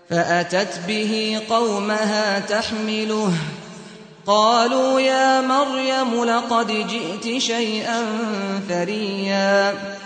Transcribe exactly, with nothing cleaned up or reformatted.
فأتت به قومها تحمله قالوا يا مريم لقد جئت شيئا فريا